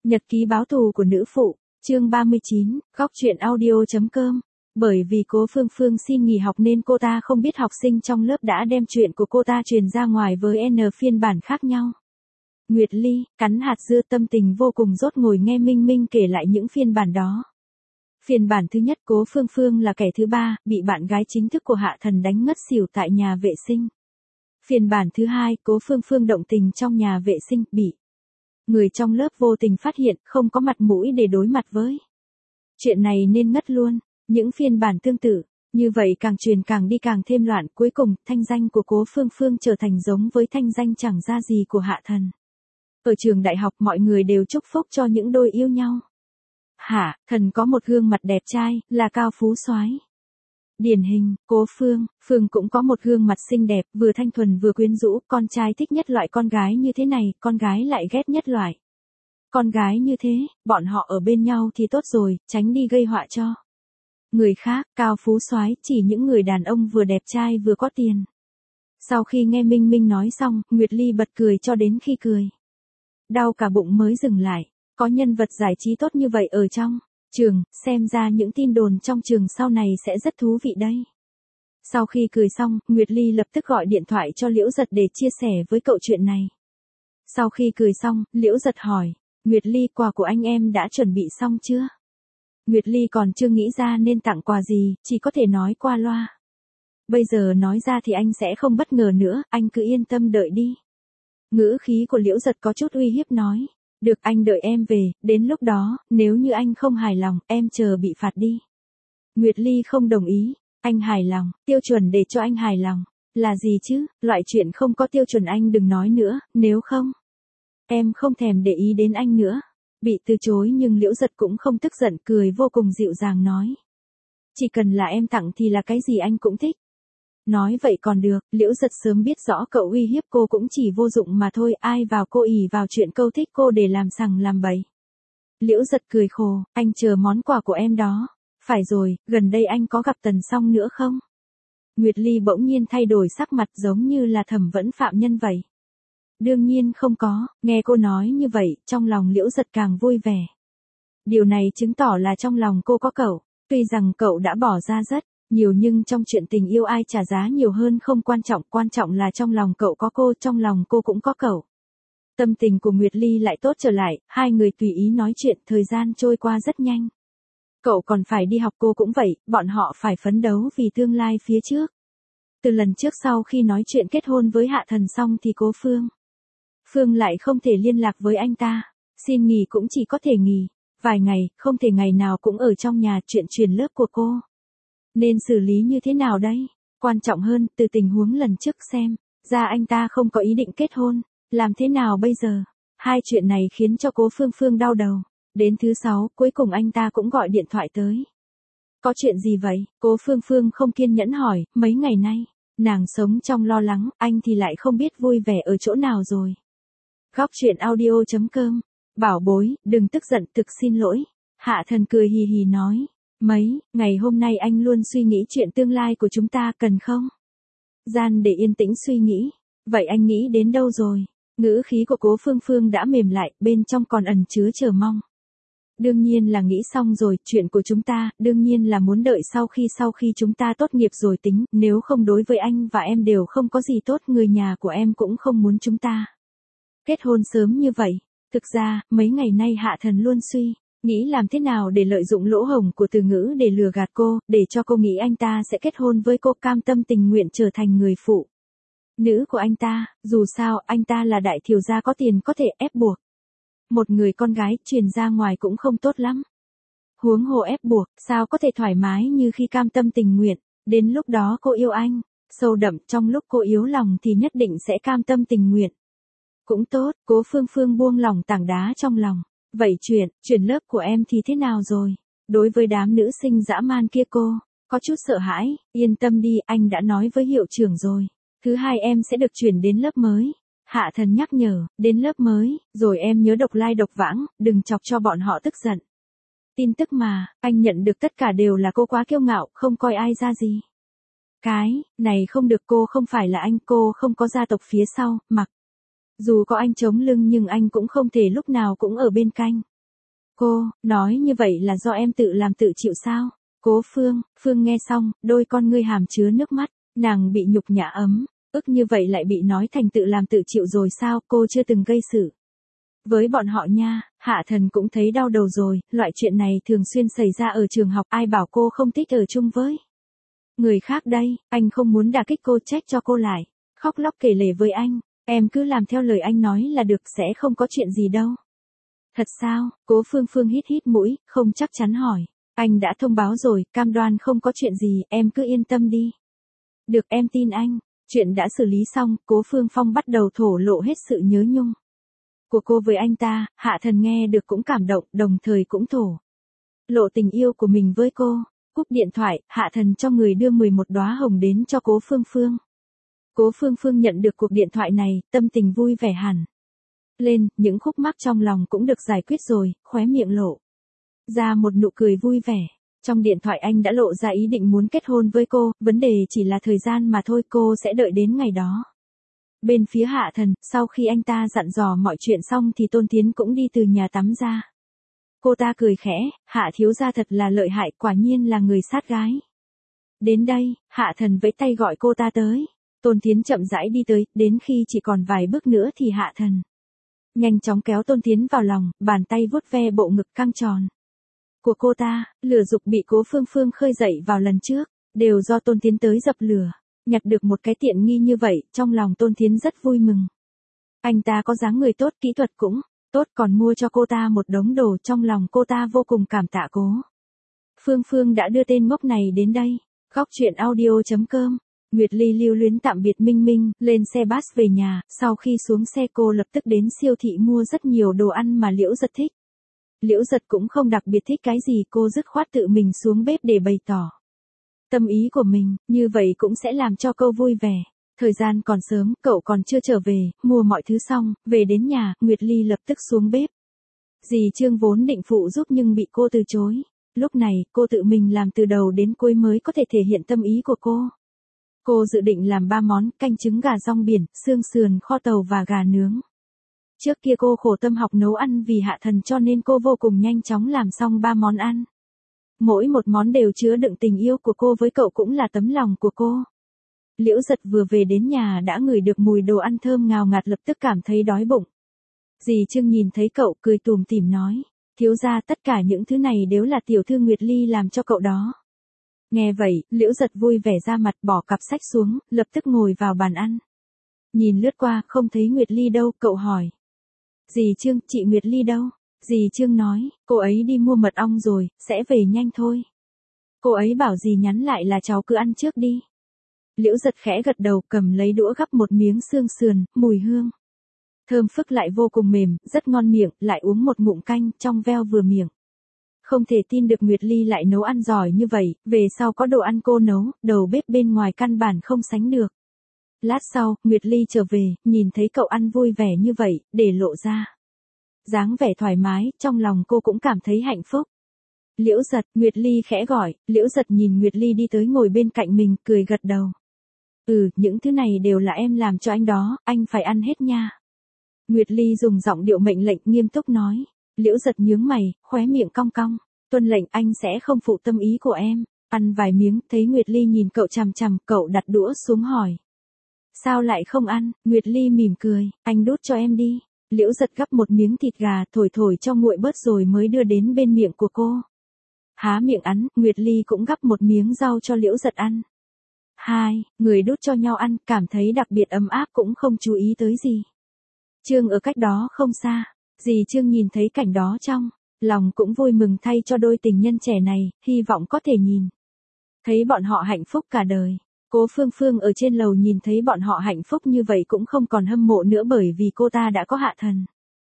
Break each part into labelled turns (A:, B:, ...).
A: Nhật ký báo thù của nữ phụ, chương 39, góc truyện audio.com. Bởi vì Cố Phương Phương xin nghỉ học nên cô ta không biết học sinh trong lớp đã đem chuyện của cô ta truyền ra ngoài với N phiên bản khác nhau. Nguyệt Ly, cắn hạt dưa tâm tình vô cùng dốt ngồi nghe Minh Minh kể lại những phiên bản đó. Phiên bản thứ nhất Cố Phương Phương là kẻ thứ ba, bị bạn gái chính thức của Hạ Thần đánh ngất xỉu tại nhà vệ sinh. Phiên bản thứ hai Cố Phương Phương động tình trong nhà vệ sinh, bị người trong lớp vô tình phát hiện, không có mặt mũi để đối mặt với chuyện này nên ngất luôn. Những phiên bản tương tự, như vậy càng truyền càng đi càng thêm loạn, cuối cùng, thanh danh của Cố Phương Phương trở thành giống với thanh danh chẳng ra gì của Hạ Thần. Ở trường đại học mọi người đều chúc phúc cho những đôi yêu nhau. Hạ Thần có một gương mặt đẹp trai, là cao phú soái. Điển hình, Cố Phương cũng có một gương mặt xinh đẹp, vừa thanh thuần vừa quyến rũ, con trai thích nhất loại con gái như thế này, con gái lại ghét nhất loại con gái như thế, bọn họ ở bên nhau thì tốt rồi, tránh đi gây họa cho người khác. Cao phú soái chỉ những người đàn ông vừa đẹp trai vừa có tiền. Sau khi nghe Minh Minh nói xong, Nguyệt Ly bật cười cho đến khi cười đau cả bụng mới dừng lại. Có nhân vật giải trí tốt như vậy ở trong trường, xem ra những tin đồn trong trường sau này sẽ rất thú vị đây. Sau khi cười xong, Nguyệt Ly lập tức gọi điện thoại cho Liễu Giật để chia sẻ với cậu chuyện này. Sau khi cười xong, Liễu Giật hỏi, Nguyệt Ly, quà của anh em đã chuẩn bị xong chưa? Nguyệt Ly còn chưa nghĩ ra nên tặng quà gì, chỉ có thể nói qua loa. Bây giờ nói ra thì anh sẽ không bất ngờ nữa, anh cứ yên tâm đợi đi. Ngữ khí của Liễu Giật có chút uy hiếp nói, được, anh đợi em về, đến lúc đó, nếu như anh không hài lòng, em chờ bị phạt đi. Nguyệt Ly không đồng ý, anh hài lòng, tiêu chuẩn để cho anh hài lòng, là gì chứ, loại chuyện không có tiêu chuẩn anh đừng nói nữa, nếu không, em không thèm để ý đến anh nữa. Bị từ chối nhưng Liễu Giật cũng không tức giận, cười vô cùng dịu dàng nói. Chỉ cần là em tặng thì là cái gì anh cũng thích. Nói vậy còn được, Liễu Giật sớm biết rõ cậu uy hiếp cô cũng chỉ vô dụng mà thôi, ai vào cô ỷ vào chuyện câu thích cô để làm sằng làm bậy. Liễu Giật cười khổ, anh chờ món quà của em đó. Phải rồi, gần đây anh có gặp Tần Song nữa không? Nguyệt Ly bỗng nhiên thay đổi sắc mặt giống như là thẩm vấn phạm nhân vậy. Đương nhiên không có, nghe cô nói như vậy, trong lòng Liễu Giật càng vui vẻ. Điều này chứng tỏ là trong lòng cô có cậu, tuy rằng cậu đã bỏ ra rất nhiều nhưng trong chuyện tình yêu ai trả giá nhiều hơn không quan trọng là trong lòng cậu có cô, trong lòng cô cũng có cậu. Tâm tình của Nguyệt Ly lại tốt trở lại, hai người tùy ý nói chuyện, thời gian trôi qua rất nhanh. Cậu còn phải đi học, cô cũng vậy, bọn họ phải phấn đấu vì tương lai phía trước. Từ lần trước sau khi nói chuyện kết hôn với Hạ Thần xong thì Cố Phương lại không thể liên lạc với anh ta, xin nghỉ cũng chỉ có thể nghỉ vài ngày, không thể ngày nào cũng ở trong nhà, chuyện truyền lớp của cô. Nên xử lý như thế nào đây? Quan trọng hơn, từ tình huống lần trước xem ra anh ta không có ý định kết hôn, làm thế nào bây giờ? Hai chuyện này khiến cho Cố Phương đau đầu. Đến thứ 6, cuối cùng anh ta cũng gọi điện thoại tới. Có chuyện gì vậy? Cố Phương không kiên nhẫn hỏi, mấy ngày nay, nàng sống trong lo lắng, anh thì lại không biết vui vẻ ở chỗ nào rồi. Góc truyện audio.com. Bảo bối, đừng tức giận, thực xin lỗi. Hạ Thần cười hì hì nói. Mấy ngày hôm nay anh luôn suy nghĩ chuyện tương lai của chúng ta, cần không gian để yên tĩnh suy nghĩ. Vậy anh nghĩ đến đâu rồi? Ngữ khí của Cố Phương đã mềm lại, bên trong còn ẩn chứa chờ mong. Đương nhiên là nghĩ xong rồi, chuyện của chúng ta, đương nhiên là muốn đợi sau khi chúng ta tốt nghiệp rồi tính, nếu không đối với anh và em đều không có gì tốt, người nhà của em cũng không muốn chúng ta kết hôn sớm như vậy. Thực ra, mấy ngày nay Hạ Thần luôn suy nghĩ làm thế nào để lợi dụng lỗ hổng của từ ngữ để lừa gạt cô, để cho cô nghĩ anh ta sẽ kết hôn với cô, cam tâm tình nguyện trở thành người phụ nữ của anh ta, dù sao anh ta là đại thiếu gia có tiền có thể ép buộc. Một người con gái truyền ra ngoài cũng không tốt lắm. Huống hồ ép buộc, sao có thể thoải mái như khi cam tâm tình nguyện, đến lúc đó cô yêu anh, sâu đậm, trong lúc cô yếu lòng thì nhất định sẽ cam tâm tình nguyện. Cũng tốt, Cố Phương buông lỏng tảng đá trong lòng. Vậy chuyện lớp của em thì thế nào rồi? Đối với đám nữ sinh dã man kia cô có chút sợ hãi, yên tâm đi, anh đã nói với hiệu trưởng rồi. Thứ 2 em sẽ được chuyển đến lớp mới. Hạ Thần nhắc nhở, đến lớp mới, rồi em nhớ độc lai độc vãng, đừng chọc cho bọn họ tức giận. Tin tức mà, anh nhận được tất cả đều là cô quá kiêu ngạo, không coi ai ra gì. Cái này không được, cô không phải là anh, cô không có gia tộc phía sau, mặc dù có anh chống lưng nhưng anh cũng không thể lúc nào cũng ở bên cạnh Cô, nói như vậy là do em tự làm tự chịu sao? Cố Phương nghe xong, đôi con ngươi hàm chứa nước mắt, nàng bị nhục nhã ấm, ức như vậy lại bị nói thành tự làm tự chịu rồi sao, cô chưa từng gây sự. Với bọn họ nha, Hạ Thần cũng thấy đau đầu rồi, loại chuyện này thường xuyên xảy ra ở trường học, ai bảo cô không thích ở chung với người khác đây, anh không muốn đả kích cô, trách cho cô lại, khóc lóc kể lể với anh, em cứ làm theo lời anh nói là được, sẽ không có chuyện gì đâu. Thật sao? Cố Phương hít hít mũi, không chắc chắn hỏi. Anh đã thông báo rồi, cam đoan không có chuyện gì, em cứ yên tâm đi. Được, em tin anh. Chuyện đã xử lý xong, Cố Phương Phong bắt đầu thổ lộ hết sự nhớ nhung của cô với anh ta, Hạ Thần nghe được cũng cảm động, đồng thời cũng thổ lộ tình yêu của mình với cô. Cúp điện thoại, Hạ Thần cho người đưa 11 đóa hồng đến cho Cố Phương. Cố Phương nhận được cuộc điện thoại này, tâm tình vui vẻ hẳn lên, những khúc mắc trong lòng cũng được giải quyết rồi, khóe miệng lộ ra một nụ cười vui vẻ. Trong điện thoại anh đã lộ ra ý định muốn kết hôn với cô, vấn đề chỉ là thời gian mà thôi, cô sẽ đợi đến ngày đó. Bên phía Hạ Thần, sau khi anh ta dặn dò mọi chuyện xong thì Tôn Tiến cũng đi từ nhà tắm ra. Cô ta cười khẽ, Hạ thiếu gia thật là lợi hại, quả nhiên là người sát gái. Đến đây, Hạ Thần vẫy tay gọi cô ta tới. Tôn Tiến chậm rãi đi tới, đến khi chỉ còn vài bước nữa thì Hạ Thần nhanh chóng kéo Tôn Tiến vào lòng, bàn tay vuốt ve bộ ngực căng tròn của cô ta, lửa dục bị Cố Phương khơi dậy vào lần trước, đều do Tôn Tiến tới dập lửa. Nhặt được một cái tiện nghi như vậy, trong lòng Tôn Tiến rất vui mừng. Anh ta có dáng người tốt, kỹ thuật cũng tốt, còn mua cho cô ta một đống đồ, trong lòng cô ta vô cùng cảm tạ Cố Phương đã đưa tên ngốc này đến đây. Góc truyện audio.com. Nguyệt Ly lưu luyến tạm biệt Minh Minh, lên xe bus về nhà, sau khi xuống xe cô lập tức đến siêu thị mua rất nhiều đồ ăn mà Liễu Giật thích. Liễu Giật cũng không đặc biệt thích cái gì, cô dứt khoát tự mình xuống bếp để bày tỏ tâm ý của mình, như vậy cũng sẽ làm cho cô vui vẻ. Thời gian còn sớm, cậu còn chưa trở về, mua mọi thứ xong, về đến nhà, Nguyệt Ly lập tức xuống bếp. Dì Trương vốn định phụ giúp nhưng bị cô từ chối. Lúc này, cô tự mình làm từ đầu đến cuối mới có thể thể hiện tâm ý của cô. Cô dự định làm 3 món, canh trứng gà rong biển, xương sườn kho tàu và gà nướng. Trước kia cô khổ tâm học nấu ăn vì Hạ Thần cho nên cô vô cùng nhanh chóng làm xong 3 món ăn. Mỗi một món đều chứa đựng tình yêu của cô với cậu, cũng là tấm lòng của cô. Liễu Giật vừa về đến nhà đã ngửi được mùi đồ ăn thơm ngào ngạt, lập tức cảm thấy đói bụng. Dì Trương nhìn thấy cậu cười tủm tỉm nói, thiếu gia, tất cả những thứ này đều là tiểu thư Nguyệt Ly làm cho cậu đó. Nghe vậy, Liễu Giật vui vẻ ra mặt, bỏ cặp sách xuống, lập tức ngồi vào bàn ăn. Nhìn lướt qua, không thấy Nguyệt Ly đâu, cậu hỏi. Dì Trương, chị Nguyệt Ly đâu? Dì Trương nói, cô ấy đi mua mật ong rồi, sẽ về nhanh thôi. Cô ấy bảo dì nhắn lại là cháu cứ ăn trước đi. Liễu Giật khẽ gật đầu, cầm lấy đũa gắp một miếng xương sườn, mùi hương thơm phức lại vô cùng mềm, rất ngon miệng, lại uống một ngụm canh, trong veo vừa miệng. Không thể tin được Nguyệt Ly lại nấu ăn giỏi như vậy, về sau có đồ ăn cô nấu, đầu bếp bên ngoài căn bản không sánh được. Lát sau, Nguyệt Ly trở về, nhìn thấy cậu ăn vui vẻ như vậy, để lộ ra dáng vẻ thoải mái, trong lòng cô cũng cảm thấy hạnh phúc. Liễu Giật, Nguyệt Ly khẽ gọi, Liễu Giật nhìn Nguyệt Ly đi tới ngồi bên cạnh mình, cười gật đầu. Những thứ này đều là em làm cho anh đó, anh phải ăn hết nha. Nguyệt Ly dùng giọng điệu mệnh lệnh nghiêm túc nói. Liễu Giật nhướng mày, khóe miệng cong cong. Tuân lệnh, anh sẽ không phụ tâm ý của em. Ăn vài miếng, thấy Nguyệt Ly nhìn cậu chằm chằm, cậu đặt đũa xuống hỏi. Sao lại không ăn? Nguyệt Ly mỉm cười, anh đút cho em đi. Liễu Giật gắp một miếng thịt gà, thổi cho nguội bớt rồi mới đưa đến bên miệng của cô. Há miệng ăn, Nguyệt Ly cũng gắp một miếng rau cho Liễu Giật ăn. Hai người đút cho nhau ăn, cảm thấy đặc biệt ấm áp, cũng không chú ý tới gì. Trương ở cách đó không xa, dì Trương nhìn thấy cảnh đó trong lòng cũng vui mừng thay cho đôi tình nhân trẻ này, hy vọng có thể nhìn thấy bọn họ hạnh phúc cả đời. Cố Phương ở trên lầu nhìn thấy bọn họ hạnh phúc như vậy cũng không còn hâm mộ nữa, bởi vì cô ta đã có Hạ Thần.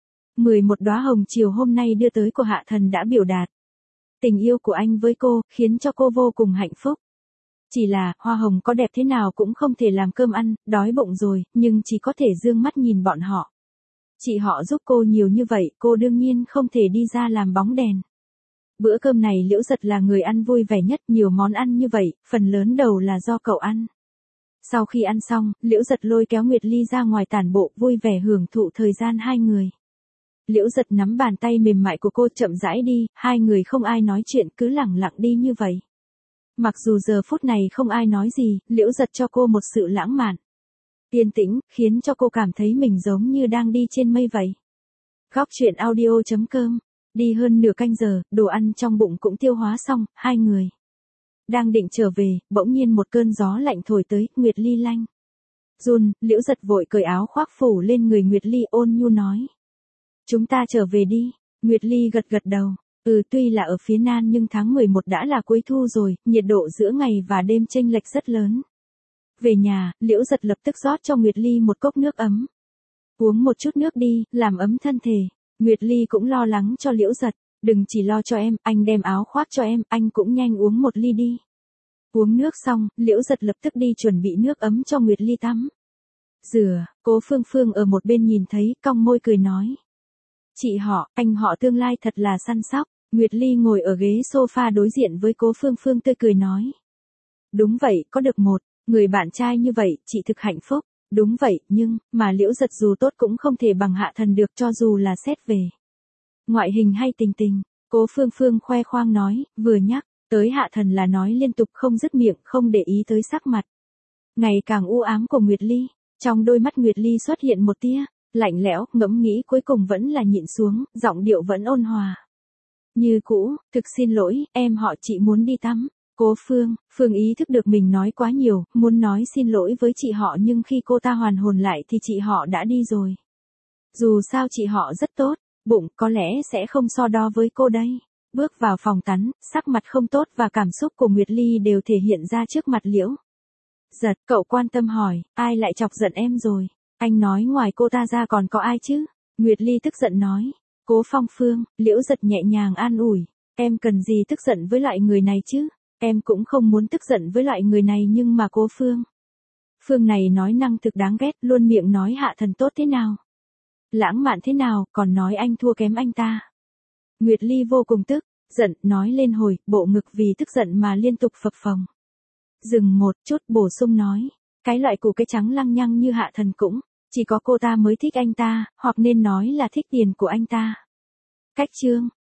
A: 11 đóa hồng chiều hôm nay đưa tới của Hạ Thần đã biểu đạt tình yêu của anh với cô, khiến cho cô vô cùng hạnh phúc. Chỉ là, hoa hồng có đẹp thế nào cũng không thể làm cơm ăn, đói bụng rồi, nhưng chỉ có thể dương mắt nhìn bọn họ. Chị họ giúp cô nhiều như vậy, cô đương nhiên không thể đi ra làm bóng đèn. Bữa cơm này Liễu Giật là người ăn vui vẻ nhất, nhiều món ăn như vậy, phần lớn đầu là do cậu ăn. Sau khi ăn xong, Liễu Giật lôi kéo Nguyệt Ly ra ngoài tản bộ, vui vẻ hưởng thụ thời gian hai người. Liễu Giật nắm bàn tay mềm mại của cô chậm rãi đi, hai người không ai nói chuyện cứ lẳng lặng đi như vậy. Mặc dù giờ phút này không ai nói gì, Liễu Giật cho cô một sự lãng mạn. Yên tĩnh, khiến cho cô cảm thấy mình giống như đang đi trên mây vậy. Góc truyện audio.com. Đi hơn nửa canh giờ, đồ ăn trong bụng cũng tiêu hóa xong, hai người đang định trở về, bỗng nhiên một cơn gió lạnh thổi tới, Nguyệt Ly lanh. Run, Liễu Giật vội cởi áo khoác phủ lên người Nguyệt Ly, ôn nhu nói. Chúng ta trở về đi. Nguyệt Ly gật gật đầu. Tuy là ở phía Nam nhưng tháng 11 đã là cuối thu rồi, nhiệt độ giữa ngày và đêm chênh lệch rất lớn. Về nhà, Liễu Giật lập tức rót cho Nguyệt Ly một cốc nước ấm. Uống một chút nước đi, làm ấm thân thể. Nguyệt Ly cũng lo lắng cho Liễu Giật. Đừng chỉ lo cho em, anh đem áo khoác cho em, anh cũng nhanh uống một ly đi. Uống nước xong, Liễu Giật lập tức đi chuẩn bị nước ấm cho Nguyệt Ly tắm. Rửa, Cố Phương Phương ở một bên nhìn thấy, cong môi cười nói. Chị họ, anh họ tương lai thật là săn sóc. Nguyệt Ly ngồi ở ghế sofa đối diện với Cố Phương Phương tươi cười nói. Đúng vậy, có được một người bạn trai như vậy, chị thực hạnh phúc. Đúng vậy, nhưng, mà Liễu Giật dù tốt cũng không thể bằng Hạ Thần được cho dù là xét về ngoại hình hay tình tình. Cố Phương Phương khoe khoang nói, vừa nhắc tới Hạ Thần là nói liên tục không dứt miệng, không để ý tới sắc mặt ngày càng u ám của Nguyệt Ly. Trong đôi mắt Nguyệt Ly xuất hiện một tia lạnh lẽo, ngẫm nghĩ cuối cùng vẫn là nhịn xuống, giọng điệu vẫn ôn hòa. Như cũ, thực xin lỗi, em họ chị muốn đi tắm. Cố Phương ý thức được mình nói quá nhiều, muốn nói xin lỗi với chị họ nhưng khi cô ta hoàn hồn lại thì chị họ đã đi rồi. Dù sao chị họ rất tốt, bụng có lẽ sẽ không so đo với cô đây. Bước vào phòng tắm, sắc mặt không tốt và cảm xúc của Nguyệt Ly đều thể hiện ra trước mặt Liễu Giật. Cậu quan tâm hỏi, ai lại chọc giận em rồi? Anh nói ngoài cô ta ra còn có ai chứ? Nguyệt Ly tức giận nói. Cố Phong Phương, Liễu Giật nhẹ nhàng an ủi. Em cần gì tức giận với loại người này chứ? Em cũng không muốn tức giận với loại người này nhưng mà Cố Phương này nói năng thực đáng ghét, luôn miệng nói Hạ Thần tốt thế nào, lãng mạn thế nào, còn nói anh thua kém anh ta. Nguyệt Ly vô cùng tức giận, nói lên hồi, bộ ngực vì tức giận mà liên tục phập phồng. Dừng một chút, bổ sung nói. Cái loại củ cái trắng lăng nhăng như Hạ Thần cũng chỉ có cô ta mới thích anh ta, hoặc nên nói là thích tiền của anh ta. Cách chương